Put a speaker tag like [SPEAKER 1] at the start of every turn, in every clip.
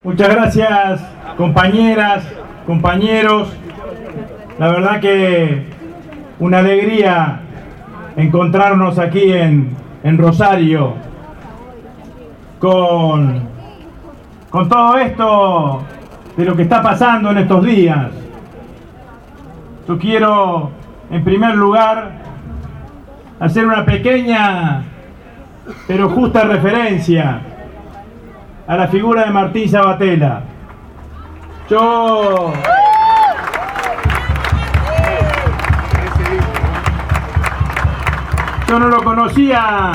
[SPEAKER 1] Muchas gracias, compañeras, compañeros. La verdad que una alegría encontrarnos aquí en Rosario con todo esto de lo que está pasando en estos días. Yo quiero, en primer lugar, hacer una pequeña pero justa referencia a la figura de Martín Sabatella. Yo no lo conocía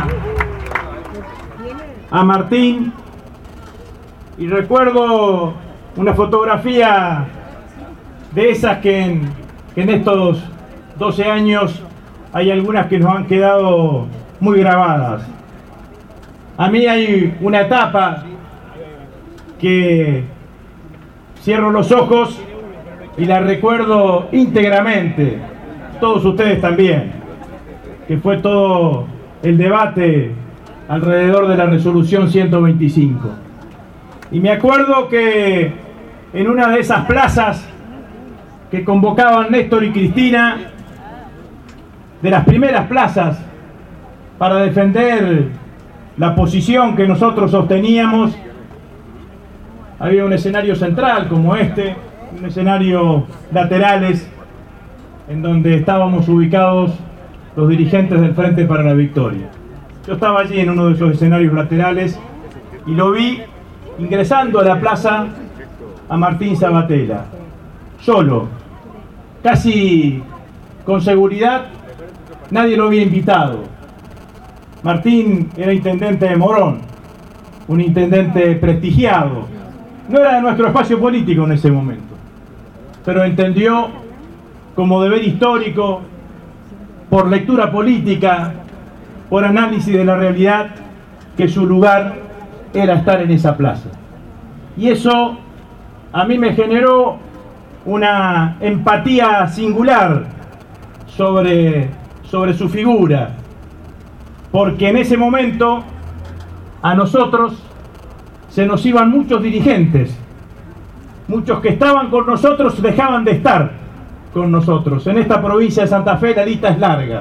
[SPEAKER 1] a Martín y recuerdo una fotografía de esas que en estos 12 años hay algunas que nos han quedado muy grabadas. A mí hay una etapa que cierro los ojos y la recuerdo íntegramente, todos ustedes también, que fue todo el debate alrededor de la resolución 125. Y me acuerdo que en una de esas plazas que convocaban Néstor y Cristina, de las primeras plazas para defender la posición que nosotros sosteníamos, había un escenario central como este, un escenario laterales en donde estábamos ubicados los dirigentes del Frente para la Victoria. Yo estaba allí en uno de esos escenarios laterales y lo vi ingresando a la plaza a Martín Sabatella, solo, casi con seguridad. Nadie lo había invitado. Martín era intendente de Morón, un intendente prestigiado. No era de nuestro espacio político en ese momento, pero entendió como deber histórico, por lectura política, por análisis de la realidad, que su lugar era estar en esa plaza. Y eso a mí me generó una empatía singular sobre su figura, porque en ese momento a nosotros se nos iban muchos dirigentes, muchos que estaban con nosotros dejaban de estar con nosotros. En esta provincia de Santa Fe la lista es larga.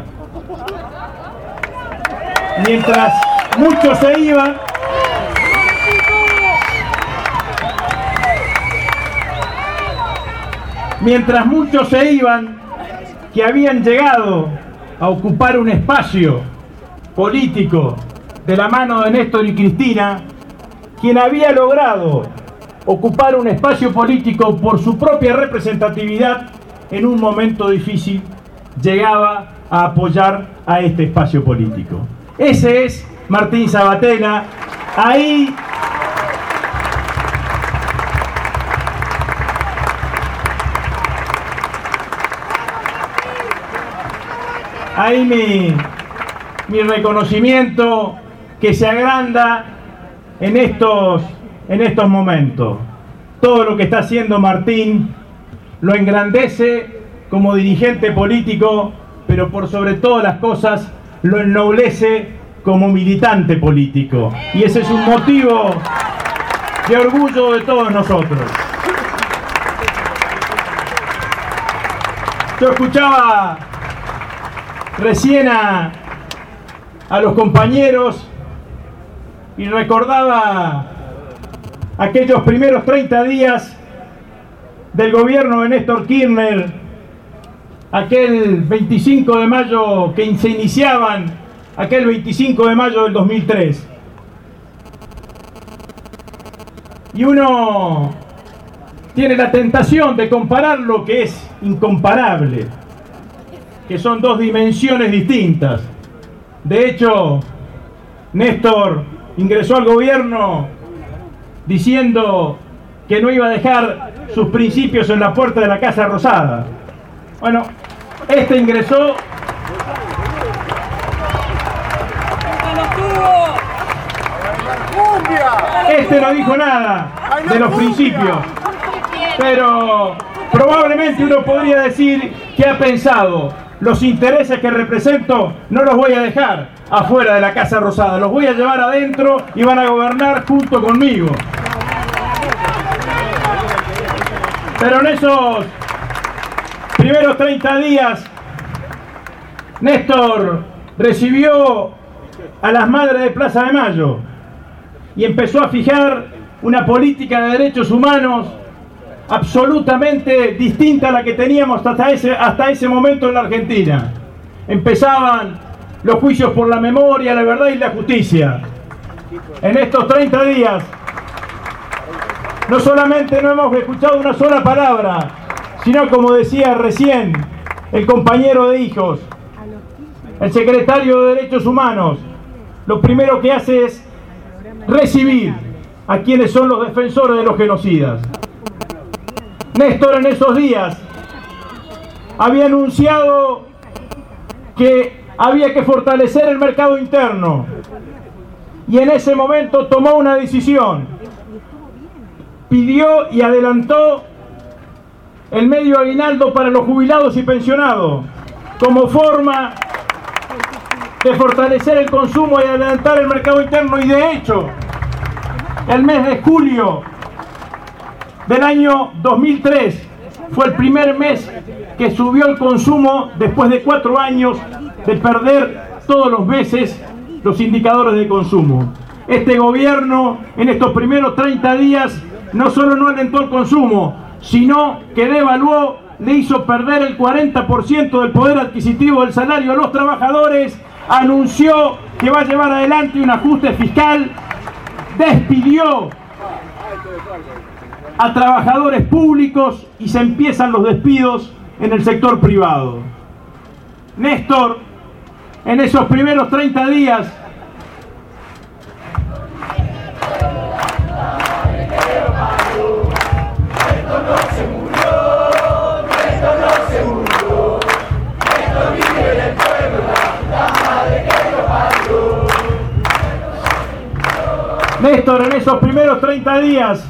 [SPEAKER 1] Mientras muchos se iban, que habían llegado a ocupar un espacio político de la mano de Néstor y Cristina, quien había logrado ocupar un espacio político por su propia representatividad en un momento difícil, llegaba a apoyar a este espacio político. Ese es Martín Sabatella. Ahí mi reconocimiento, que se agranda en estos momentos. Todo lo que está haciendo Martín lo engrandece como dirigente político, pero por sobre todas las cosas lo ennoblece como militante político. Y ese es un motivo de orgullo de todos nosotros. Yo escuchaba recién a los compañeros y recordaba aquellos primeros 30 días del gobierno de Néstor Kirchner, aquel 25 de mayo que se iniciaban, aquel 25 de mayo del 2003. Y uno tiene la tentación de comparar lo que es incomparable, que son dos dimensiones distintas. De hecho, Néstor ingresó al gobierno diciendo que no iba a dejar sus principios en la puerta de la Casa Rosada. Bueno, este ingresó Este no dijo nada de los principios, pero probablemente uno podría decir que ha pensado: los intereses que represento no los voy a dejar afuera de la Casa Rosada, los voy a llevar adentro y van a gobernar junto conmigo. Pero en esos primeros 30 días, Néstor recibió a las madres de Plaza de Mayo y empezó a fijar una política de derechos humanos absolutamente distinta a la que teníamos hasta ese momento en la Argentina. Empezaban los juicios por la memoria, la verdad y la justicia. En estos 30 días, no solamente no hemos escuchado una sola palabra, sino, como decía recién el compañero de Hijos, el secretario de Derechos Humanos, lo primero que hace es recibir a quienes son los defensores de los genocidas. Néstor en esos días había anunciado que había que fortalecer el mercado interno y en ese momento tomó una decisión. Pidió y adelantó el medio aguinaldo para los jubilados y pensionados como forma de fortalecer el consumo y adelantar el mercado interno, y de hecho el mes de julio del año 2003 fue el primer mes que subió el consumo después de 4 años de perder todos los meses los indicadores de consumo. Este gobierno en estos primeros 30 días no solo no alentó el consumo, sino que devaluó, le hizo perder el 40% del poder adquisitivo del salario a los trabajadores, anunció que va a llevar adelante un ajuste fiscal, despidió a trabajadores públicos y se empiezan los despidos en el sector privado. Néstor, en esos primeros 30 días, Néstor, en esos primeros 30 días,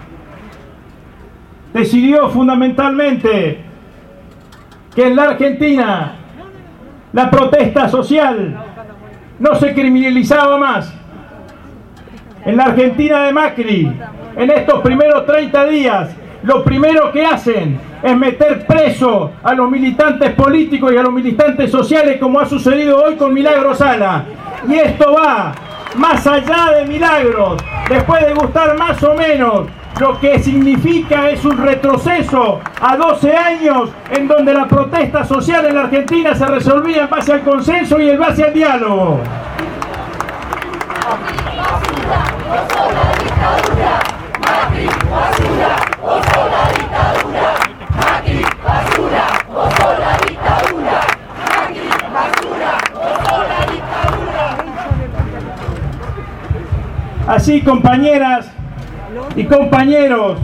[SPEAKER 1] decidió fundamentalmente que en la Argentina la protesta social no se criminalizaba más. En la Argentina de Macri, en estos primeros 30 días, lo primero que hacen es meter preso a los militantes políticos y a los militantes sociales, como ha sucedido hoy con Milagros Sala. Y esto va más allá de Milagros, después de gustar más o menos, lo que significa es un retroceso a 12 años en donde la protesta social en la Argentina se resolvía en base al consenso y en base al diálogo. Así, compañeras y compañeros,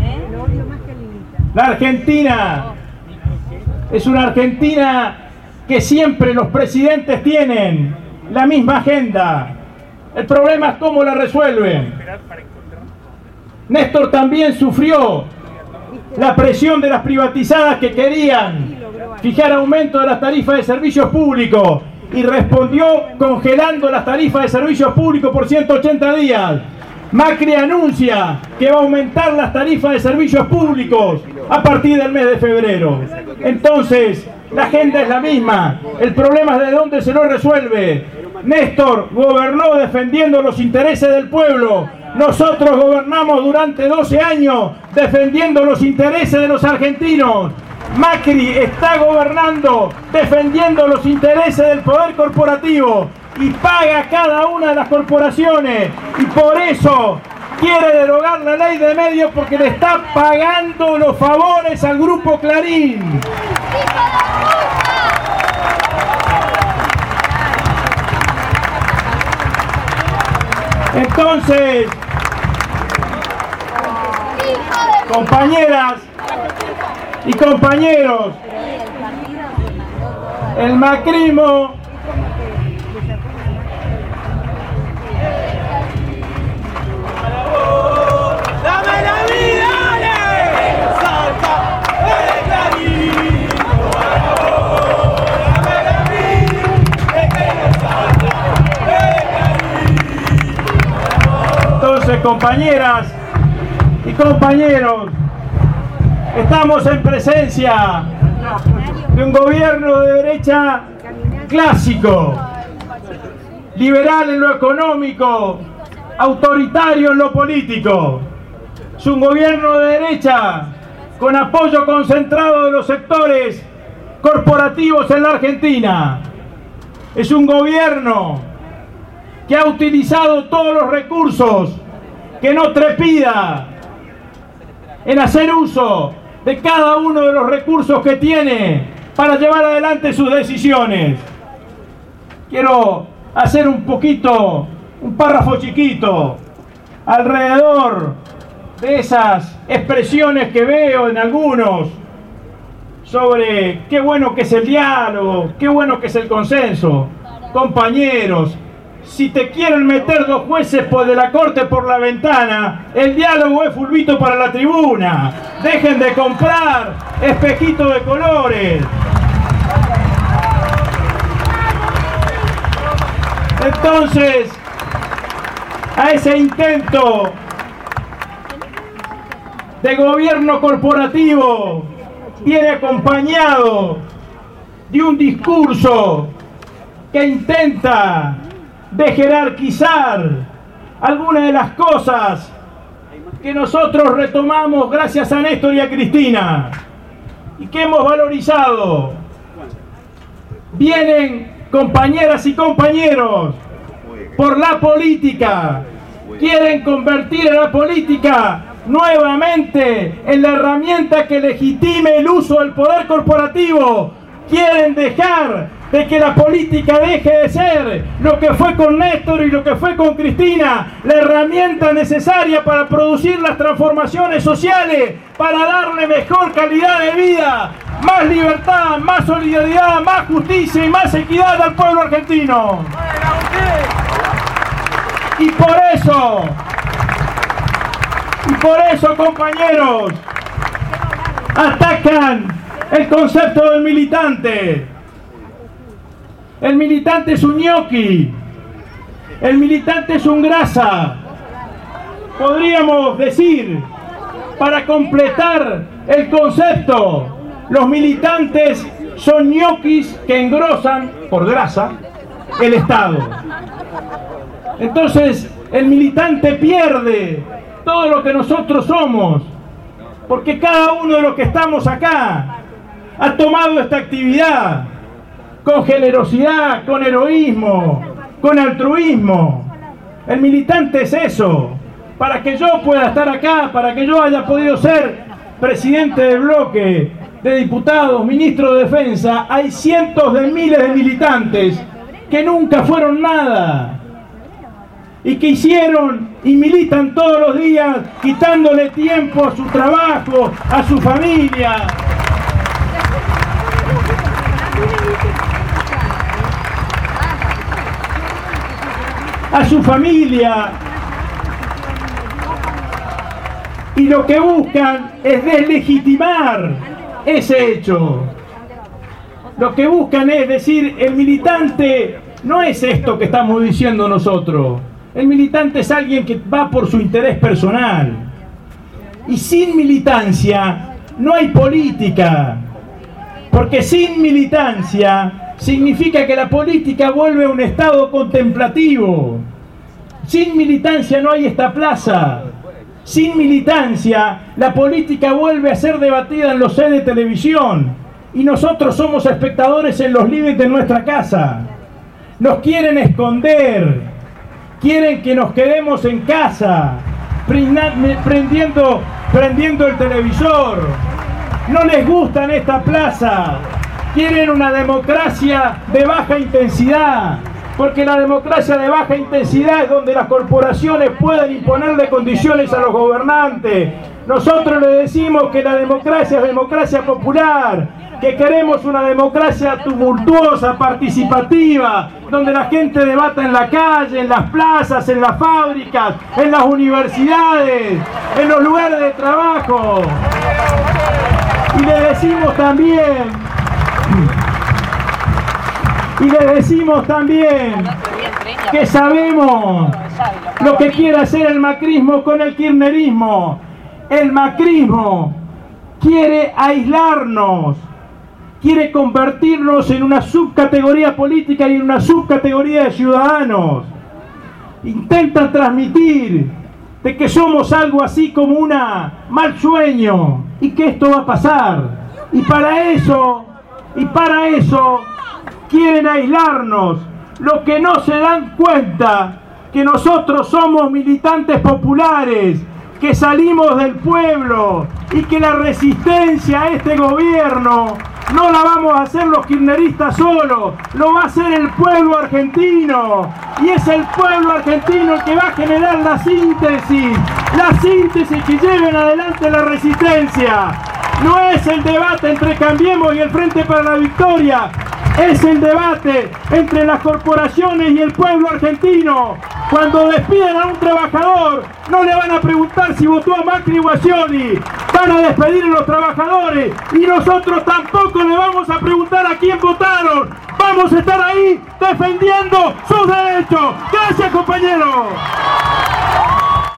[SPEAKER 1] la Argentina es una Argentina que siempre los presidentes tienen la misma agenda. El problema es cómo la resuelven. Néstor también sufrió la presión de las privatizadas que querían fijar aumento de las tarifas de servicios públicos y respondió congelando las tarifas de servicios públicos por 180 días. Macri anuncia que va a aumentar las tarifas de servicios públicos a partir del mes de febrero. Entonces, la agenda es la misma. El problema es de dónde se lo resuelve. Néstor gobernó defendiendo los intereses del pueblo. Nosotros gobernamos durante 12 años defendiendo los intereses de los argentinos. Macri está gobernando defendiendo los intereses del poder corporativo y paga cada una de las corporaciones, y por eso quiere derogar la ley de medios, porque le está pagando los favores al Grupo Clarín. Entonces, compañeras y compañeros, el macrismo compañeras y compañeros, Estamos en presencia de un gobierno de derecha clásico, liberal en lo económico, autoritario en lo político. Es un gobierno de derecha con apoyo concentrado de los sectores corporativos en la Argentina. Es un gobierno que ha utilizado todos los recursos, que no trepida en hacer uso de cada uno de los recursos que tiene para llevar adelante sus decisiones. Quiero hacer un párrafo chiquito alrededor de esas expresiones que veo en algunos sobre qué bueno que es el diálogo, qué bueno que es el consenso. Compañeros, si te quieren meter 2 jueces de la corte por la ventana, el diálogo es fulbito para la tribuna. Dejen de comprar espejitos de colores. Entonces, a ese intento de gobierno corporativo viene acompañado de un discurso que intenta de jerarquizar algunas de las cosas que nosotros retomamos gracias a Néstor y a Cristina y que hemos valorizado. Vienen compañeras y compañeros por la política, quieren convertir a la política nuevamente en la herramienta que legitime el uso del poder corporativo. Quieren dejar de que la política deje de ser lo que fue con Néstor y lo que fue con Cristina, la herramienta necesaria para producir las transformaciones sociales, para darle mejor calidad de vida, más libertad, más solidaridad, más justicia y más equidad al pueblo argentino. Y por eso, compañeros, atacan el concepto del militante. El militante es un ñoqui, el militante es un grasa. Podríamos decir, para completar el concepto, los militantes son ñoquis que engrosan, por grasa, el Estado. Entonces, el militante pierde todo lo que nosotros somos, porque cada uno de los que estamos acá ha tomado esta actividad con generosidad, con heroísmo, con altruismo. El militante es eso. Para que yo pueda estar acá, para que yo haya podido ser presidente del bloque de diputados, ministro de defensa, hay cientos de miles de militantes que nunca fueron nada y que hicieron y militan todos los días quitándole tiempo a su trabajo, a su familia. A su familia, y lo que buscan es deslegitimar ese hecho. Lo que buscan es decir, el militante no es esto que estamos diciendo nosotros. El militante es alguien que va por su interés personal. Y sin militancia no hay política, porque sin militancia significa que la política vuelve a un estado contemplativo. Sin militancia no hay esta plaza. Sin militancia, la política vuelve a ser debatida en los sets de televisión. Y nosotros somos espectadores en los livings de nuestra casa. Nos quieren esconder. Quieren que nos quedemos en casa, prendiendo el televisor. No les gusta en esta plaza. Quieren una democracia de baja intensidad, porque la democracia de baja intensidad es donde las corporaciones pueden imponerle condiciones a los gobernantes. Nosotros le decimos que la democracia es democracia popular, que queremos una democracia tumultuosa, participativa, donde la gente debata en la calle, en las plazas, en las fábricas, en las universidades, en los lugares de trabajo. Y le decimos también que sabemos lo que quiere hacer el macrismo con el kirchnerismo. El macrismo quiere aislarnos, quiere convertirnos en una subcategoría política y en una subcategoría de ciudadanos. Intentan transmitir de que somos algo así como un mal sueño y que esto va a pasar. Y para eso quieren aislarnos. Lo que no se dan cuenta que nosotros somos militantes populares, que salimos del pueblo y que la resistencia a este gobierno no la vamos a hacer los kirchneristas solos, lo va a hacer el pueblo argentino. Y es el pueblo argentino el que va a generar la síntesis que lleven adelante la resistencia. No es el debate entre Cambiemos y el Frente para la Victoria, es el debate entre las corporaciones y el pueblo argentino. Cuando despiden a un trabajador, no le van a preguntar si votó a Macri o a Scioli. Van a despedir a los trabajadores y nosotros tampoco le vamos a preguntar a quién votaron. Vamos a estar ahí defendiendo sus derechos.